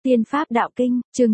Tiên pháp đạo kinh, chương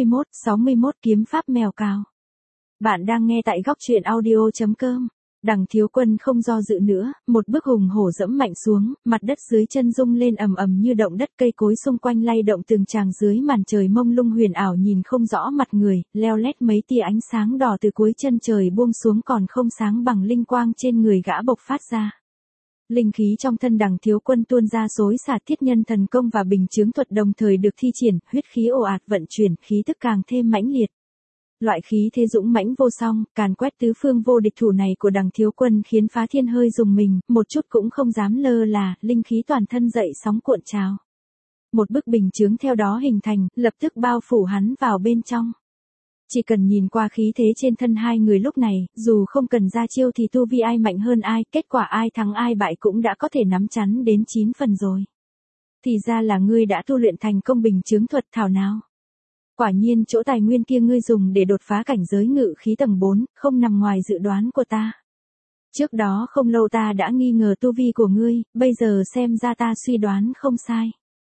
61 kiếm pháp mèo cào. Bạn đang nghe tại góc truyện audio.com. Đằng Thiếu Quân không do dự nữa, một bước hùng hổ dẫm mạnh xuống, mặt đất dưới chân rung lên ầm ầm như động đất, cây cối xung quanh lay động từng tràng dưới màn trời mông lung huyền ảo nhìn không rõ mặt người, leo lét mấy tia ánh sáng đỏ từ cuối chân trời buông xuống còn không sáng bằng linh quang trên người gã bộc phát ra. Linh khí trong thân Đằng Thiếu Quân tuôn ra xối xả, thiết nhân thần công và bình chướng thuật đồng thời được thi triển, huyết khí ồ ạt vận chuyển, khí tức càng thêm mãnh liệt. Loại khí thế dũng mãnh vô song, càn quét tứ phương vô địch thủ này của Đằng Thiếu Quân khiến Phá Thiên hơi rùng mình, một chút cũng không dám lơ là, linh khí toàn thân dậy sóng cuộn trào. Một bức bình chướng theo đó hình thành, lập tức bao phủ hắn vào bên trong. Chỉ cần nhìn qua khí thế trên thân hai người lúc này, dù không cần ra chiêu thì tu vi ai mạnh hơn ai, kết quả ai thắng ai bại cũng đã có thể nắm chắn đến 9 phần rồi. Thì ra là ngươi đã tu luyện thành công bình chướng thuật thảo nào. Quả nhiên chỗ tài nguyên kia ngươi dùng để đột phá cảnh giới ngự khí tầng 4, không nằm ngoài dự đoán của ta. Trước đó không lâu ta đã nghi ngờ tu vi của ngươi, bây giờ xem ra ta suy đoán không sai.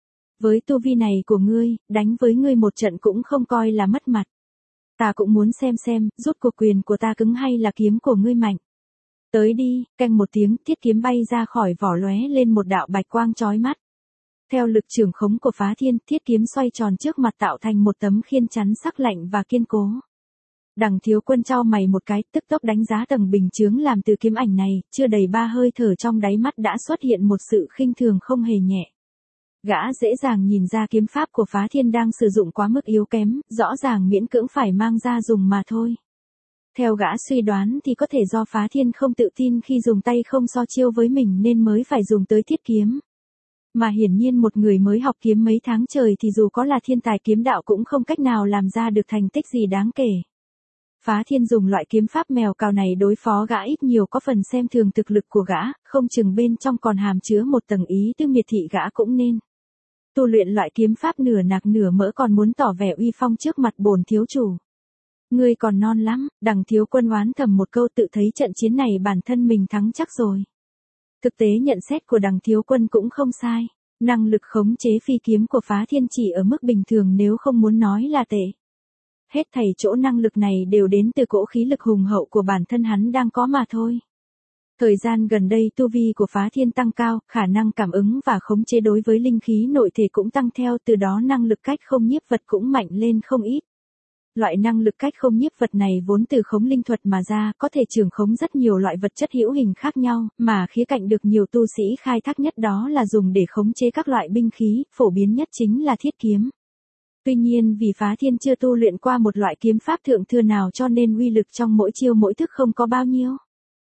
Với tu vi này của ngươi, đánh với ngươi một trận cũng không coi là mất mặt. Ta cũng muốn xem, rút cuộc quyền của ta cứng hay là kiếm của ngươi mạnh. Tới đi, canh một tiếng, thiết kiếm bay ra khỏi vỏ lóe lên một đạo bạch quang chói mắt. Theo lực trưởng khống của Phá Thiên, thiết kiếm xoay tròn trước mặt tạo thành một tấm khiên chắn sắc lạnh và kiên cố. Đằng Thiếu Quân chau mày một cái, tức tốc đánh giá tầng bình chướng làm từ kiếm ảnh này, chưa đầy 3 hơi thở trong đáy mắt đã xuất hiện một sự khinh thường không hề nhẹ. Gã dễ dàng nhìn ra kiếm pháp của Phá Thiên đang sử dụng quá mức yếu kém, rõ ràng miễn cưỡng phải mang ra dùng mà thôi. Theo gã suy đoán thì có thể do Phá Thiên không tự tin khi dùng tay không so chiêu với mình nên mới phải dùng tới thiết kiếm. Mà hiển nhiên một người mới học kiếm mấy tháng trời thì dù có là thiên tài kiếm đạo cũng không cách nào làm ra được thành tích gì đáng kể. Phá Thiên dùng loại kiếm pháp mèo cào này đối phó gã ít nhiều có phần xem thường thực lực của gã, không chừng bên trong còn hàm chứa một tầng ý tư miệt thị gã cũng nên. Tu luyện loại kiếm pháp nửa nạc nửa mỡ còn muốn tỏ vẻ uy phong trước mặt bổn thiếu chủ. Ngươi còn non lắm, Đằng Thiếu Quân oán thầm một câu tự thấy trận chiến này bản thân mình thắng chắc rồi. Thực tế nhận xét của Đằng Thiếu Quân cũng không sai, năng lực khống chế phi kiếm của Phá Thiên chỉ ở mức bình thường nếu không muốn nói là tệ. Hết thảy chỗ năng lực này đều đến từ cỗ khí lực hùng hậu của bản thân hắn đang có mà thôi. Thời gian gần đây tu vi của Phá Thiên tăng cao, khả năng cảm ứng và khống chế đối với linh khí nội thể cũng tăng theo, từ đó năng lực cách không nhiếp vật cũng mạnh lên không ít. Loại năng lực cách không nhiếp vật này vốn từ khống linh thuật mà ra, có thể trường khống rất nhiều loại vật chất hữu hình khác nhau, mà khía cạnh được nhiều tu sĩ khai thác nhất đó là dùng để khống chế các loại binh khí, phổ biến nhất chính là thiết kiếm. Tuy nhiên vì Phá Thiên chưa tu luyện qua một loại kiếm pháp thượng thừa nào cho nên uy lực trong mỗi chiêu mỗi thức không có bao nhiêu.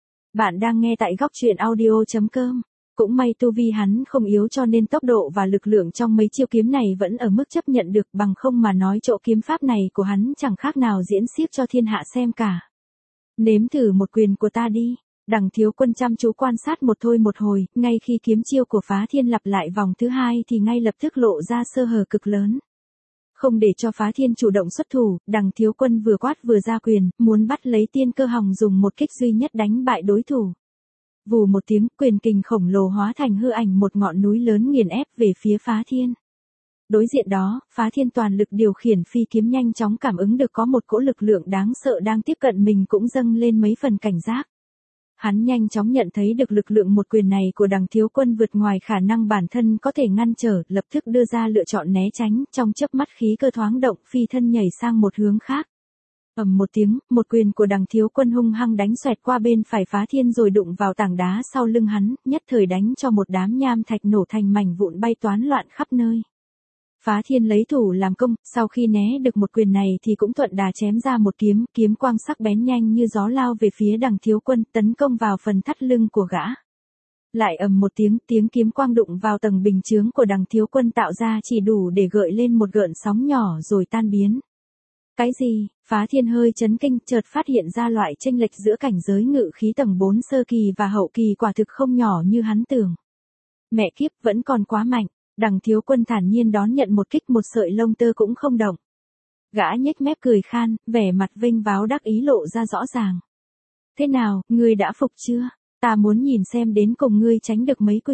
Bạn đang nghe tại góc truyện audio.com. Cũng may tu vi hắn không yếu cho nên tốc độ và lực lượng trong mấy chiêu kiếm này vẫn ở mức chấp nhận được, bằng không mà nói chỗ kiếm pháp này của hắn chẳng khác nào diễn xiếc cho thiên hạ xem cả. Nếm thử một quyền của ta đi. Đằng Thiếu Quân chăm chú quan sát một hồi, ngay khi kiếm chiêu của Phá Thiên lặp lại vòng thứ hai thì ngay lập tức lộ ra sơ hở cực lớn. Không để cho Phá Thiên chủ động xuất thủ, Đằng Thiếu Quân vừa quát vừa ra quyền, muốn bắt lấy tiên cơ hòng dùng một kích duy nhất đánh bại đối thủ. Vù một tiếng, quyền kình khổng lồ hóa thành hư ảnh một ngọn núi lớn nghiền ép về phía Phá Thiên. Đối diện đó, Phá Thiên toàn lực điều khiển phi kiếm nhanh chóng cảm ứng được có một cỗ lực lượng đáng sợ đang tiếp cận mình cũng dâng lên mấy phần cảnh giác. Hắn nhanh chóng nhận thấy được lực lượng một quyền này của Đằng Thiếu Quân vượt ngoài khả năng bản thân có thể ngăn trở, lập tức đưa ra lựa chọn né tránh, trong chớp mắt khí cơ thoáng động, phi thân nhảy sang một hướng khác. Ầm một tiếng, một quyền của Đằng Thiếu Quân hung hăng đánh xoẹt qua bên phải Phá Thiên rồi đụng vào tảng đá sau lưng hắn, nhất thời đánh cho một đám nham thạch nổ thành mảnh vụn bay toán loạn khắp nơi. Phá Thiên lấy thủ làm công, sau khi né được một quyền này thì cũng thuận đà chém ra một kiếm, kiếm quang sắc bén nhanh như gió lao về phía Đằng Thiếu Quân, tấn công vào phần thắt lưng của gã. Lại ầm một tiếng kiếm quang đụng vào tầng bình chướng của Đằng Thiếu Quân tạo ra chỉ đủ để gợi lên một gợn sóng nhỏ rồi tan biến. Cái gì? Phá Thiên hơi chấn kinh, chợt phát hiện ra loại chênh lệch giữa cảnh giới ngự khí tầng 4 sơ kỳ và hậu kỳ quả thực không nhỏ như hắn tưởng. Mẹ kiếp, vẫn còn quá mạnh. Đằng Thiếu Quân thản nhiên đón nhận một kích, một sợi lông tơ cũng không động. Gã nhếch mép cười khan, vẻ mặt vênh váo đắc ý lộ ra rõ ràng. Thế nào, ngươi đã phục chưa? Ta muốn nhìn xem đến cùng ngươi tránh được mấy quyền.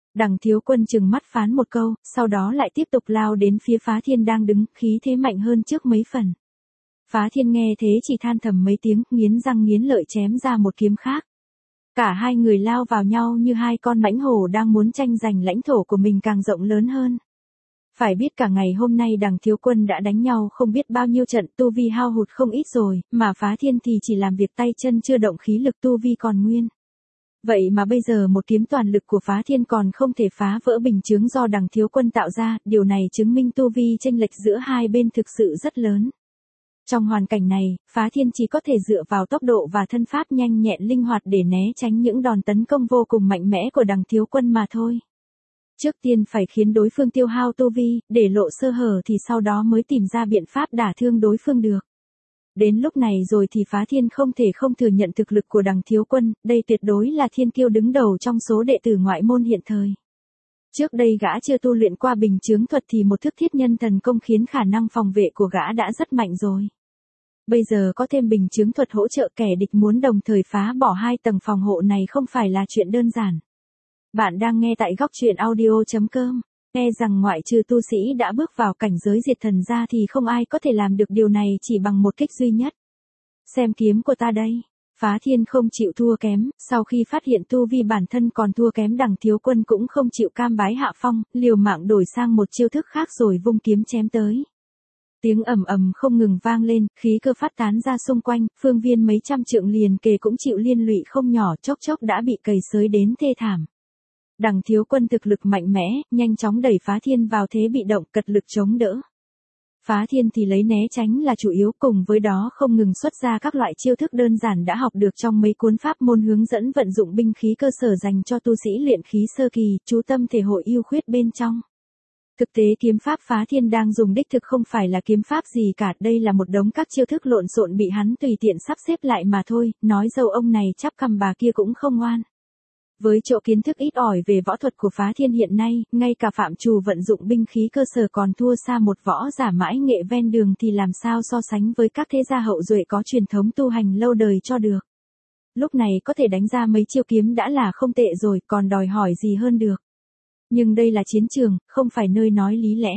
Đằng Thiếu Quân trừng mắt phán một câu, sau đó lại tiếp tục lao đến phía Phá Thiên đang đứng, khí thế mạnh hơn trước mấy phần. Phá Thiên nghe thế chỉ than thầm mấy tiếng, nghiến răng nghiến lợi chém ra một kiếm khác. Cả hai người lao vào nhau như hai con mãnh hổ đang muốn tranh giành lãnh thổ của mình càng rộng lớn hơn. Phải biết cả ngày hôm nay Đằng Thiếu Quân đã đánh nhau không biết bao nhiêu trận, tu vi hao hụt không ít rồi, mà Phá Thiên thì chỉ làm việc tay chân chưa động, khí lực tu vi còn nguyên. Vậy mà bây giờ một kiếm toàn lực của Phá Thiên còn không thể phá vỡ bình chướng do Đằng Thiếu Quân tạo ra, điều này chứng minh tu vi chênh lệch giữa hai bên thực sự rất lớn. Trong hoàn cảnh này, Phá Thiên chỉ có thể dựa vào tốc độ và thân pháp nhanh nhẹn linh hoạt để né tránh những đòn tấn công vô cùng mạnh mẽ của Đằng Thiếu Quân mà thôi. Trước tiên phải khiến đối phương tiêu hao tu vi, để lộ sơ hở thì sau đó mới tìm ra biện pháp đả thương đối phương được. Đến lúc này rồi thì Phá Thiên không thể không thừa nhận thực lực của Đằng Thiếu Quân, đây tuyệt đối là thiên kiêu đứng đầu trong số đệ tử ngoại môn hiện thời. Trước đây gã chưa tu luyện qua bình chướng thuật thì một thức thiết nhân thần công khiến khả năng phòng vệ của gã đã rất mạnh rồi. Bây giờ có thêm bình chướng thuật hỗ trợ, kẻ địch muốn đồng thời phá bỏ hai tầng phòng hộ này không phải là chuyện đơn giản. Bạn đang nghe tại góc truyện audio.com. Nghe rằng ngoại trừ tu sĩ đã bước vào cảnh giới diệt thần ra thì không ai có thể làm được điều này chỉ bằng một kích duy nhất. Xem kiếm của ta đây. Phá Thiên không chịu thua kém, sau khi phát hiện tu vi bản thân còn thua kém Đằng Thiếu Quân cũng không chịu cam bái hạ phong, liều mạng đổi sang một chiêu thức khác rồi vung kiếm chém tới. Tiếng ầm ầm không ngừng vang lên, khí cơ phát tán ra xung quanh, phương viên mấy trăm trượng liền kề cũng chịu liên lụy không nhỏ, chốc chốc đã bị cày xới đến thê thảm. Đằng Thiếu Quân thực lực mạnh mẽ, nhanh chóng đẩy Phá Thiên vào thế bị động, cật lực chống đỡ. Phá Thiên thì lấy né tránh là chủ yếu, cùng với đó không ngừng xuất ra các loại chiêu thức đơn giản đã học được trong mấy cuốn pháp môn hướng dẫn vận dụng binh khí cơ sở dành cho tu sĩ luyện khí sơ kỳ, chú tâm thể hội ưu khuyết bên trong. Thực tế kiếm pháp Phá Thiên đang dùng đích thực không phải là kiếm pháp gì cả, đây là một đống các chiêu thức lộn xộn bị hắn tùy tiện sắp xếp lại mà thôi, nói dâu ông này chắp cằm bà kia cũng không oan. Với chỗ kiến thức ít ỏi về võ thuật của Phá Thiên hiện nay, ngay cả phạm trù vận dụng binh khí cơ sở còn thua xa một võ giả mãi nghệ ven đường thì làm sao so sánh với các thế gia hậu duệ có truyền thống tu hành lâu đời cho được. Lúc này có thể đánh ra mấy chiêu kiếm đã là không tệ rồi, còn đòi hỏi gì hơn được. Nhưng đây là chiến trường, không phải nơi nói lý lẽ.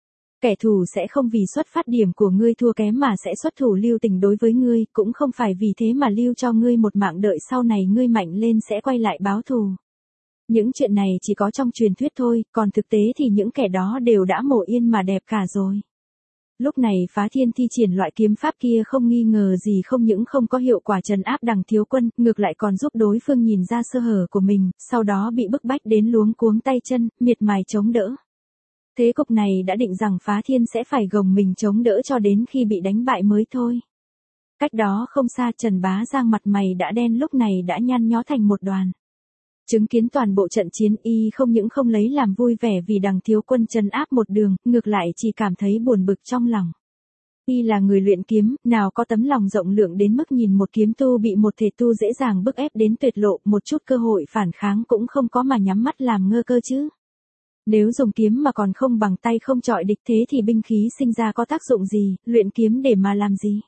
Kẻ thù sẽ không vì xuất phát điểm của ngươi thua kém mà sẽ xuất thủ lưu tình đối với ngươi, cũng không phải vì thế mà lưu cho ngươi một mạng đợi sau này ngươi mạnh lên sẽ quay lại báo thù. Những chuyện này chỉ có trong truyền thuyết thôi, còn thực tế thì những kẻ đó đều đã mổ yên mà đẹp cả rồi. Lúc này Phá Thiên thi triển loại kiếm pháp kia không nghi ngờ gì không những không có hiệu quả trấn áp Đằng Thiếu Quân, ngược lại còn giúp đối phương nhìn ra sơ hở của mình, sau đó bị bức bách đến luống cuống tay chân, miệt mài chống đỡ. Thế cục này đã định rằng Phá Thiên sẽ phải gồng mình chống đỡ cho đến khi bị đánh bại mới thôi. Cách đó không xa Trần Bá Giang mặt mày đã đen lúc này đã nhăn nhó thành một đoàn. Chứng kiến toàn bộ trận chiến y không những không lấy làm vui vẻ vì Đằng Thiếu Quân trấn áp một đường, ngược lại chỉ cảm thấy buồn bực trong lòng. Y là người luyện kiếm, nào có tấm lòng rộng lượng đến mức nhìn một kiếm tu bị một thể tu dễ dàng bức ép đến tuyệt lộ, một chút cơ hội phản kháng cũng không có mà nhắm mắt làm ngơ cơ chứ. Nếu dùng kiếm mà còn không bằng tay không chọi địch thế thì binh khí sinh ra có tác dụng gì, luyện kiếm để mà làm gì?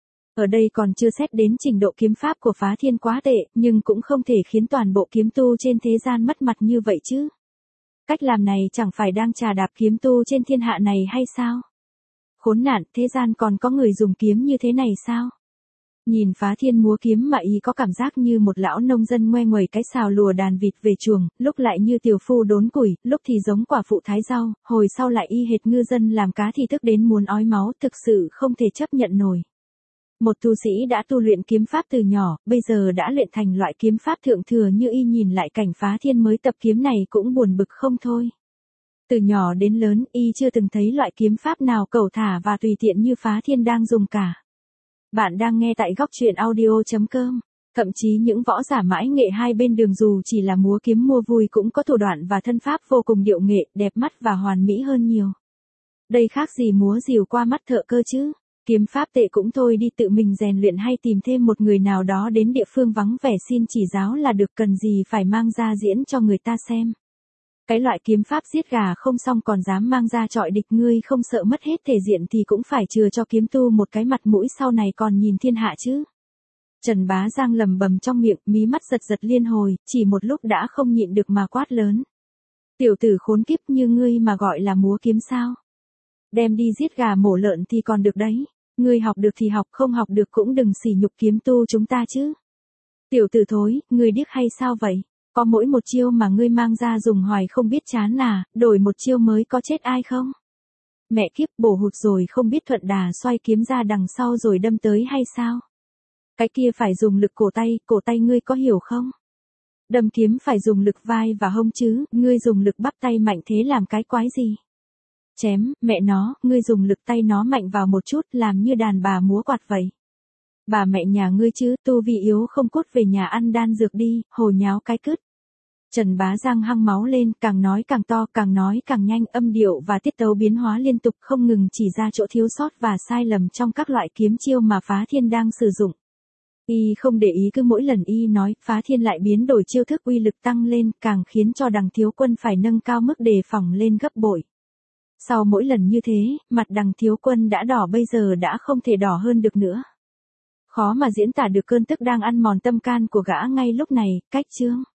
Ở đây còn chưa xét đến trình độ kiếm pháp của Phá Thiên quá tệ, nhưng cũng không thể khiến toàn bộ kiếm tu trên thế gian mất mặt như vậy chứ. Cách làm này chẳng phải đang trà đạp kiếm tu trên thiên hạ này hay sao? Khốn nạn, thế gian còn có người dùng kiếm như thế này sao? Nhìn Phá Thiên múa kiếm mà y có cảm giác như một lão nông dân ngoe nguẩy cái sào lùa đàn vịt về chuồng, lúc lại như tiểu phu đốn củi, lúc thì giống quả phụ thái rau, hồi sau lại y hệt ngư dân làm cá thì tức đến muốn ói máu, thực sự không thể chấp nhận nổi. Một tu sĩ đã tu luyện kiếm pháp từ nhỏ, bây giờ đã luyện thành loại kiếm pháp thượng thừa như y nhìn lại cảnh Phá Thiên mới tập kiếm này cũng buồn bực không thôi. Từ nhỏ đến lớn, y chưa từng thấy loại kiếm pháp nào cẩu thả và tùy tiện như Phá Thiên đang dùng cả. Bạn đang nghe tại góc truyện audio.com. Thậm chí những võ giả mãi nghệ hai bên đường dù chỉ là múa kiếm mua vui cũng có thủ đoạn và thân pháp vô cùng điệu nghệ, đẹp mắt và hoàn mỹ hơn nhiều. Đây khác gì múa rìu qua mắt thợ cơ chứ. Kiếm pháp tệ cũng thôi đi, tự mình rèn luyện hay tìm thêm một người nào đó đến địa phương vắng vẻ xin chỉ giáo là được, cần gì phải mang ra diễn cho người ta xem. Cái loại kiếm pháp giết gà không xong còn dám mang ra chọi địch, ngươi không sợ mất hết thể diện thì cũng phải chừa cho kiếm tu một cái mặt mũi sau này còn nhìn thiên hạ chứ. Trần Bá Giang lầm bầm trong miệng, mí mắt giật giật liên hồi, chỉ một lúc đã không nhịn được mà quát lớn. Tiểu tử khốn kiếp như ngươi mà gọi là múa kiếm sao? Đem đi giết gà mổ lợn thì còn được đấy. Ngươi học được thì học, không học được cũng đừng sỉ nhục kiếm tu chúng ta chứ. Tiểu tử thối, ngươi điếc hay sao vậy? Có mỗi một chiêu mà ngươi mang ra dùng hoài không biết chán à, đổi một chiêu mới có chết ai không? Mẹ kiếp, bổ hụt rồi không biết thuận đà xoay kiếm ra đằng sau rồi đâm tới hay sao? Cái kia phải dùng lực cổ tay ngươi có hiểu không? Đâm kiếm phải dùng lực vai và hông chứ, ngươi dùng lực bắp tay mạnh thế làm cái quái gì? Chém, mẹ nó, ngươi dùng lực tay nó mạnh vào một chút làm như đàn bà múa quạt vậy. Bà mẹ nhà ngươi chứ, tu vi yếu không cút về nhà ăn đan dược đi, hồ nháo cái cứt. Trần Bá Giang hăng máu lên, càng nói càng to, càng nói càng nhanh, âm điệu và tiết tấu biến hóa liên tục không ngừng chỉ ra chỗ thiếu sót và sai lầm trong các loại kiếm chiêu mà Phá Thiên đang sử dụng. Y không để ý, cứ mỗi lần Y nói, Phá Thiên lại biến đổi chiêu thức, uy lực tăng lên, càng khiến cho Đằng Thiếu Quân phải nâng cao mức đề phòng lên gấp bội. Sau mỗi lần như thế, mặt Đằng Thiếu Quân đã đỏ, bây giờ đã không thể đỏ hơn được nữa. Khó mà diễn tả được cơn tức đang ăn mòn tâm can của gã ngay lúc này. Cách chương